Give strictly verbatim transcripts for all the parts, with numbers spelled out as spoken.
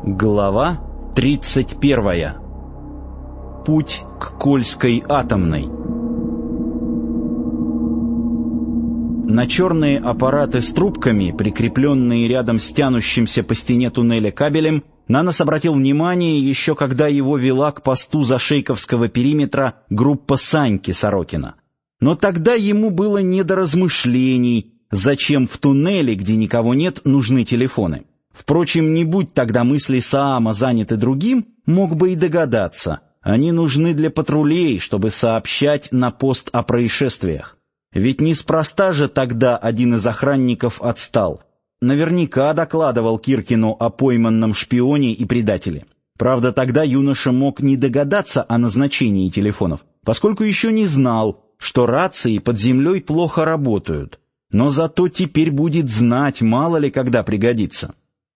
Глава тридцать первая. Путь к Кольской атомной. На черные аппараты с трубками, прикрепленные рядом с тянущимся по стене туннеля кабелем, Нанос обратил внимание еще когда его вела к посту Зашейковского периметра группа Саньки Сорокина. Но тогда ему было не до размышлений, зачем в туннеле, где никого нет, нужны телефоны. Впрочем, не будь тогда мысли Саама заняты другим, мог бы и догадаться. Они нужны для патрулей, чтобы сообщать на пост о происшествиях. Ведь неспроста же тогда один из охранников отстал. Наверняка докладывал Киркину о пойманном шпионе и предателе. Правда, тогда юноша мог не догадаться о назначении телефонов, поскольку еще не знал, что рации под землей плохо работают. Но зато теперь будет знать, мало ли когда пригодится.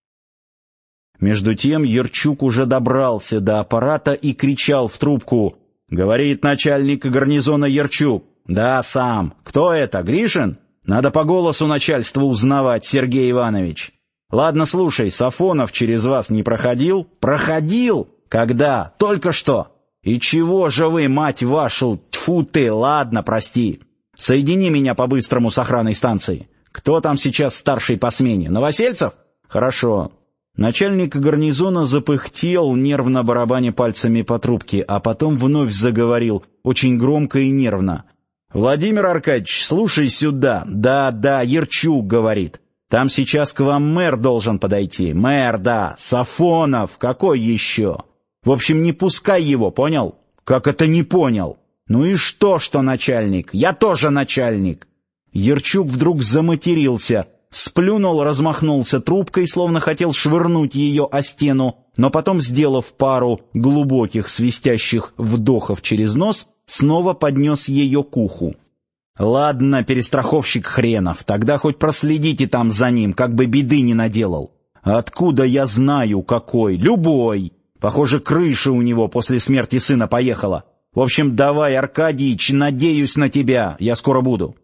Между тем Ярчук уже добрался до аппарата и кричал в трубку: «Говорит начальник гарнизона Ярчук». «Да, сам. Кто это, Гришин? Надо по голосу начальства узнавать, Сергей Иванович». «Ладно, слушай, Сафонов через вас не проходил?» «Проходил? Когда? Только что». «И чего же вы, мать вашу, тьфу ты, ладно, прости. Соедини меня по-быстрому с охраной станции. Кто там сейчас старший по смене? Новосельцев? Хорошо». Начальник гарнизона запыхтел, нервно барабаня пальцами по трубке, а потом вновь заговорил, очень громко и нервно. «Владимир Аркадьевич, слушай сюда. Да, да, Ярчук говорит. Там сейчас к вам мэр должен подойти. Мэр, да, Сафонов, какой еще? В общем, не пускай его, понял?» «Как это не понял?» «Ну и что, что начальник? Я тоже начальник». Ярчук вдруг заматерился, сплюнул, размахнулся трубкой, словно хотел швырнуть ее о стену, но потом, сделав пару глубоких свистящих вдохов через нос, снова поднес ее к уху. «Ладно, перестраховщик хренов, тогда хоть проследите там за ним, как бы беды не наделал». «Откуда я знаю, какой? Любой. Похоже, крыша у него после смерти сына поехала. В общем, давай, Аркадьич, надеюсь на тебя, я скоро буду».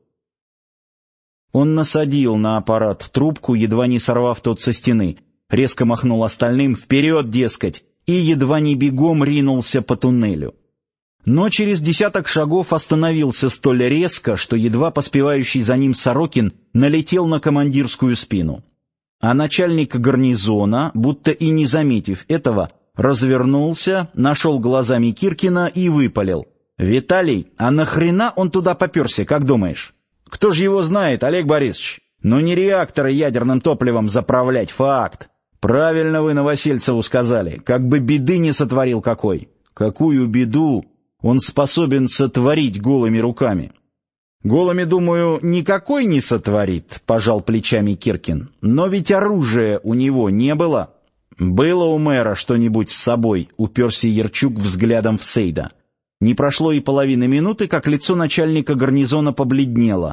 Он насадил на аппарат трубку, едва не сорвав тот со стены, резко махнул остальным «вперед, дескать», и едва не бегом ринулся по туннелю. Но через десяток шагов остановился столь резко, что едва поспевающий за ним Сорокин налетел на командирскую спину. А начальник гарнизона, будто и не заметив этого, развернулся, нашел глазами Киркина и выпалил: «Виталий, а нахрена он туда попёрся, как думаешь?» «Кто ж его знает, Олег Борисович? Ну не реакторы ядерным топливом заправлять, факт. Правильно вы Новосельцеву сказали, как бы беды не сотворил какой». «Какую беду он способен сотворить голыми руками?» «Голыми, думаю, никакой не сотворит», — пожал плечами Киркин. «Но ведь оружия у него не было». «Было у мэра что-нибудь с собой?» — уперся Ярчук взглядом в Сейда. Не прошло и половины минуты, как лицо начальника гарнизона побледнело.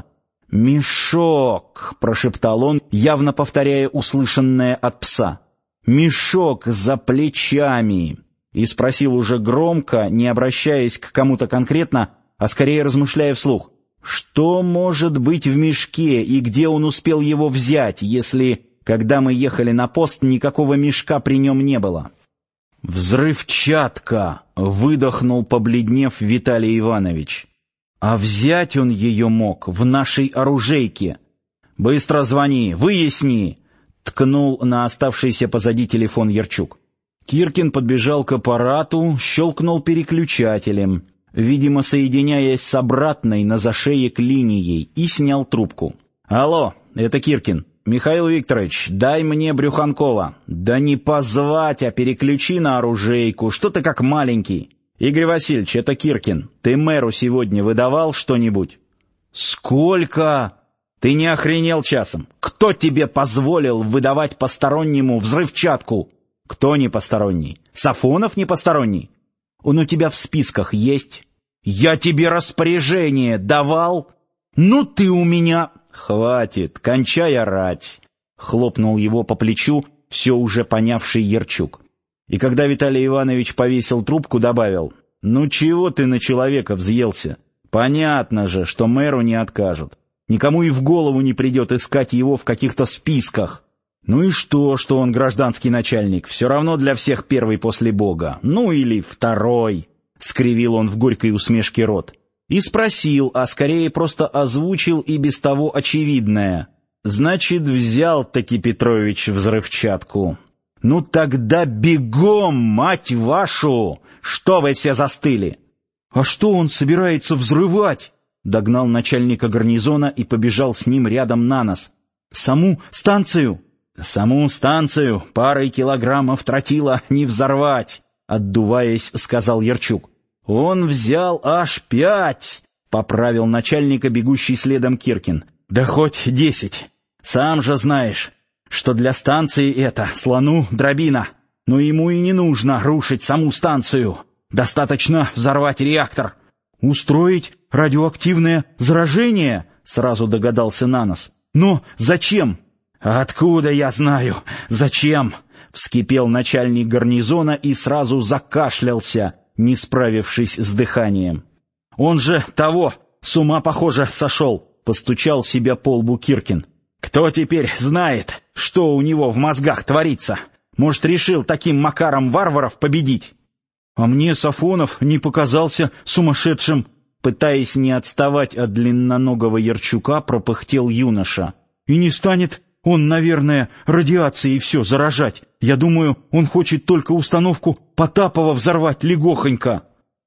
«Мешок!» — прошептал он, явно повторяя услышанное от пса. «Мешок за плечами!» И спросил уже громко, не обращаясь к кому-то конкретно, а скорее размышляя вслух: «Что может быть в мешке и где он успел его взять, если, когда мы ехали на пост, никакого мешка при нем не было?» «Взрывчатка!» — выдохнул, побледнев, Виталий Иванович. «А взять он ее мог в нашей оружейке». «Быстро звони, выясни!» — ткнул на оставшийся позади телефон Ярчук. Киркин подбежал к аппарату, щелкнул переключателем, видимо, соединяясь с обратной на зашеек линией, и снял трубку. «Алло, это Киркин. Михаил Викторович, дай мне Брюханкова». «Да не позвать, а переключи на оружейку, что ты как маленький». «Игорь Васильевич, это Киркин. Ты мэру сегодня выдавал что-нибудь?» «Сколько?» «Ты не охренел часом? Кто тебе позволил выдавать постороннему взрывчатку?» «Кто не посторонний? Сафонов не посторонний?» «Он у тебя в списках есть?» «Я тебе распоряжение давал?» «Ну ты у меня...» «Хватит, кончай орать!» — хлопнул его по плечу все уже понявший Ярчук. И когда Виталий Иванович повесил трубку, добавил: «Ну чего ты на человека взъелся? Понятно же, что мэру не откажут. Никому и в голову не придет искать его в каких-то списках. Ну и что, что он гражданский начальник? Все равно для всех первый после Бога. Ну или второй, — скривил он в горькой усмешке рот. И спросил, а скорее просто озвучил и без того очевидное. Значит, взял-таки Петрович взрывчатку. Ну тогда бегом, мать вашу! Что вы все застыли? А что он собирается взрывать? Догнал начальника гарнизона и побежал с ним рядом на нос. Саму станцию? Саму станцию парой килограммов тротила не взорвать, отдуваясь, сказал Ярчук. Он взял аж пять, поправил начальника, бегущий следом Киркин. Да хоть десять. Сам же знаешь, что для станции это слону дробина. Но ему и не нужно рушить саму станцию. Достаточно взорвать реактор. Устроить радиоактивное заражение, сразу догадался Нанос. Но зачем? Откуда я знаю, зачем? Вскипел начальник гарнизона и сразу закашлялся, не справившись с дыханием. Он же того, с ума, похоже, сошел, постучал себя по лбу Киркин. Кто теперь знает, что у него в мозгах творится? Может, решил таким макаром варваров победить? А мне Сафонов не показался сумасшедшим. Пытаясь не отставать от длинноногого Ярчука, пропыхтел юноша. И не станет он, наверное, радиацией все заражать. Я думаю, он хочет только установку Потапова взорвать легохонько.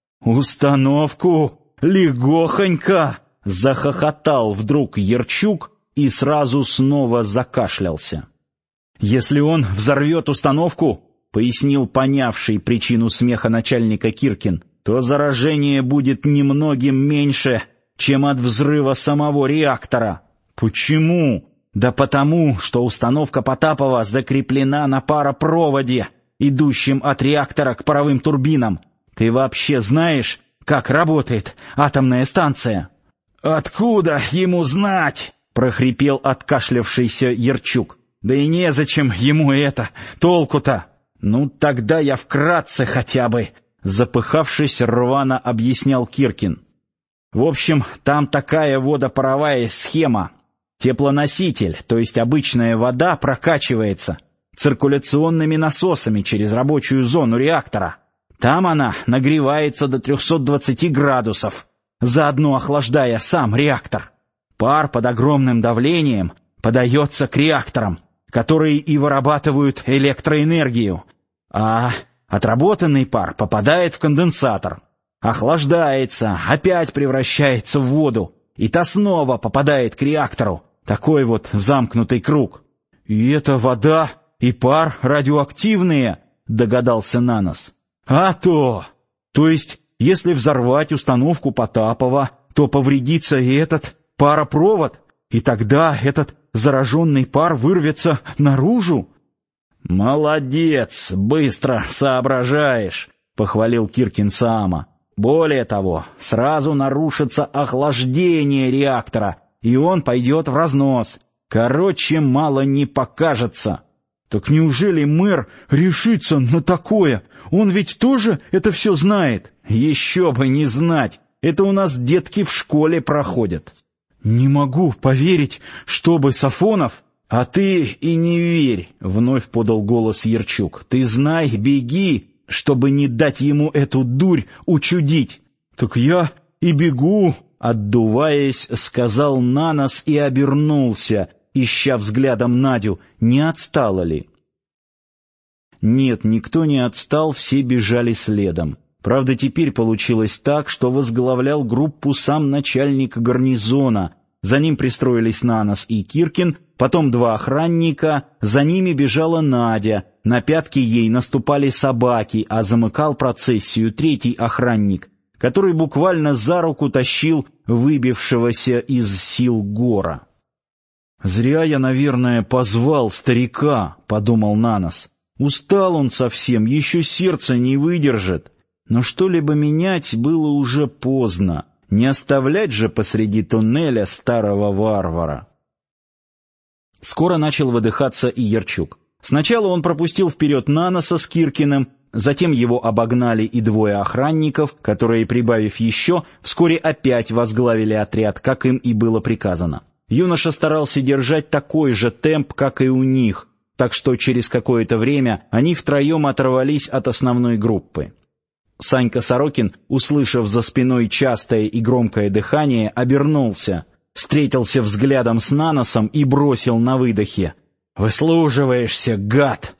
Установку легохонько! Захохотал вдруг Ярчук и сразу снова закашлялся. Если он взорвет установку, пояснил понявший причину смеха начальника Киркин, то заражение будет немногим меньше, чем от взрыва самого реактора. Почему? Да потому, что установка Потапова закреплена на паропроводе, идущем от реактора к паровым турбинам. Ты вообще знаешь, как работает атомная станция? Откуда ему знать? Прохрипел откашлявшийся Ярчук. Да и незачем ему это, толку-то. Ну тогда я вкратце хотя бы, запыхавшись, рвано объяснял Киркин. В общем, там такая водопаровая схема. Теплоноситель, то есть обычная вода, прокачивается циркуляционными насосами через рабочую зону реактора. Там она нагревается до трехсот двадцати градусов, заодно охлаждая сам реактор. Пар под огромным давлением подается к реакторам, которые и вырабатывают электроэнергию, а отработанный пар попадает в конденсатор, охлаждается, опять превращается в воду, и та снова попадает к реактору. Такой вот замкнутый круг. И эта вода и пар радиоактивные, догадался Нанос. А то! То есть, если взорвать установку Потапова, то повредится и этот паропровод, и тогда этот зараженный пар вырвется наружу? Молодец, быстро соображаешь, похвалил Киркин Саама. Более того, сразу нарушится охлаждение реактора, и он пойдет в разнос. Короче, мало не покажется. Так неужели мэр решится на такое? Он ведь тоже это все знает. Еще бы не знать. Это у нас детки в школе проходят. Не могу поверить, чтобы Сафонов... А ты и не верь, вновь подал голос Ярчук. Ты знай, беги, чтобы не дать ему эту дурь учудить. Так я и бегу, отдуваясь, сказал Нанос и обернулся, ища взглядом Надю, не отстала ли. Нет, никто не отстал, все бежали следом. Правда, теперь получилось так, что возглавлял группу сам начальник гарнизона. За ним пристроились Нанос и Киркин, потом два охранника, за ними бежала Надя, на пятки ей наступали собаки, а замыкал процессию третий охранник, который буквально за руку тащил выбившегося из сил Гора. «Зря я, наверное, позвал старика», — подумал Нанос. «Устал он совсем, еще сердце не выдержит». Но что-либо менять было уже поздно. Не оставлять же посреди туннеля старого варвара. Скоро начал выдыхаться и Ярчук. Сначала он пропустил вперед Наноса с Киркиным, затем его обогнали и двое охранников, которые, прибавив еще, вскоре опять возглавили отряд, как им и было приказано. Юноша старался держать такой же темп, как и у них, так что через какое-то время они втроем оторвались от основной группы. Санька Сорокин, услышав за спиной частое и громкое дыхание, обернулся, встретился взглядом с Наносом и бросил на выдохе: «Выслуживаешься, гад!»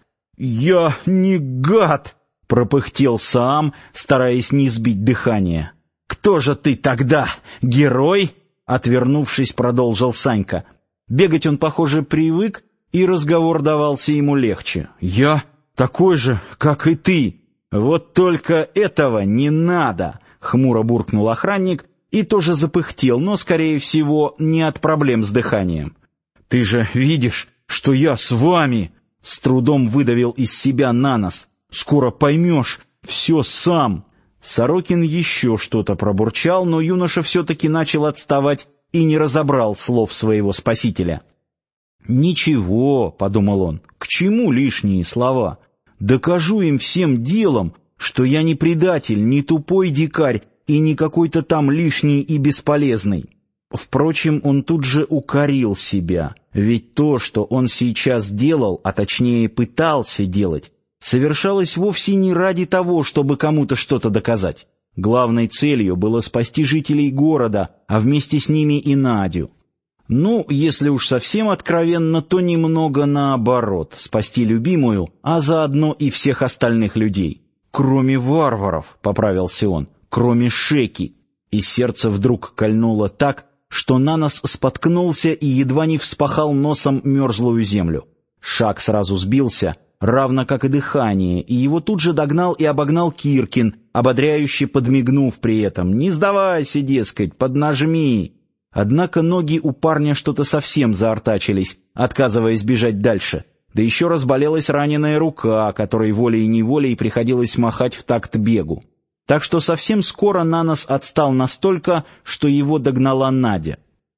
«Я не гад!» — пропыхтел Саам, стараясь не сбить дыхание. «Кто же ты тогда? Герой?» — отвернувшись, продолжил Санька. Бегать он, похоже, привык, и разговор давался ему легче. «Я такой же, как и ты!» «Вот только этого не надо!» — хмуро буркнул охранник и тоже запыхтел, но, скорее всего, не от проблем с дыханием. «Ты же видишь, что я с вами!» — с трудом выдавил из себя Нанос. «Скоро поймешь все сам!» Сорокин еще что-то пробурчал, но юноша все-таки начал отставать и не разобрал слов своего спасителя. «Ничего», — подумал он, — «к чему лишние слова? Докажу им всем делом, что я не предатель, не тупой дикарь и не какой-то там лишний и бесполезный». Впрочем, он тут же укорил себя, ведь то, что он сейчас делал, а точнее пытался делать, совершалось вовсе не ради того, чтобы кому-то что-то доказать. Главной целью было спасти жителей города, а вместе с ними и Надю. Ну, если уж совсем откровенно, то немного наоборот, спасти любимую, а заодно и всех остальных людей. «Кроме варваров», — поправился он, — «кроме Шеки». И сердце вдруг кольнуло так, что Нанос споткнулся и едва не вспахал носом мерзлую землю. Шаг сразу сбился, равно как и дыхание, и его тут же догнал и обогнал Киркин, ободряюще подмигнув при этом: «Не сдавайся, дескать, поднажми». Однако ноги у парня что-то совсем заортачились, отказываясь бежать дальше, да еще разболелась раненая рука, которой волей-неволей приходилось махать в такт бегу. Так что совсем скоро Нанос отстал настолько, что его догнала Надя.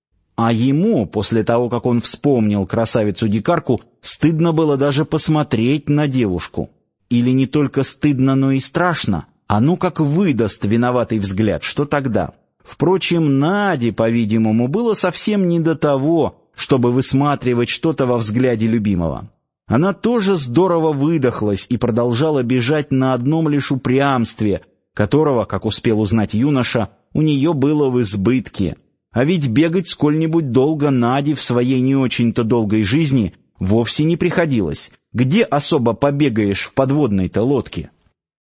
А ему, после того, как он вспомнил красавицу-дикарку, стыдно было даже посмотреть на девушку. Или не только стыдно, но и страшно. А ну как выдаст виноватый взгляд, что тогда? Впрочем, Наде, по-видимому, было совсем не до того, чтобы высматривать что-то во взгляде любимого. Она тоже здорово выдохлась и продолжала бежать на одном лишь упрямстве, которого, как успел узнать юноша, у нее было в избытке. А ведь бегать сколь-нибудь долго Наде в своей не очень-то долгой жизни вовсе не приходилось. Где особо побегаешь в подводной-то лодке?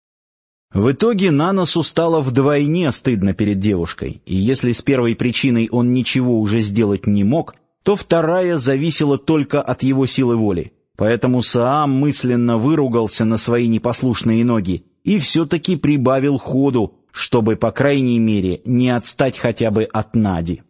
В итоге Наносу стало вдвойне стыдно перед девушкой, и если с первой причиной он ничего уже сделать не мог, то вторая зависела только от его силы воли. Поэтому Саам мысленно выругался на свои непослушные ноги и все-таки прибавил ходу, чтобы, по крайней мере, не отстать хотя бы от Нади.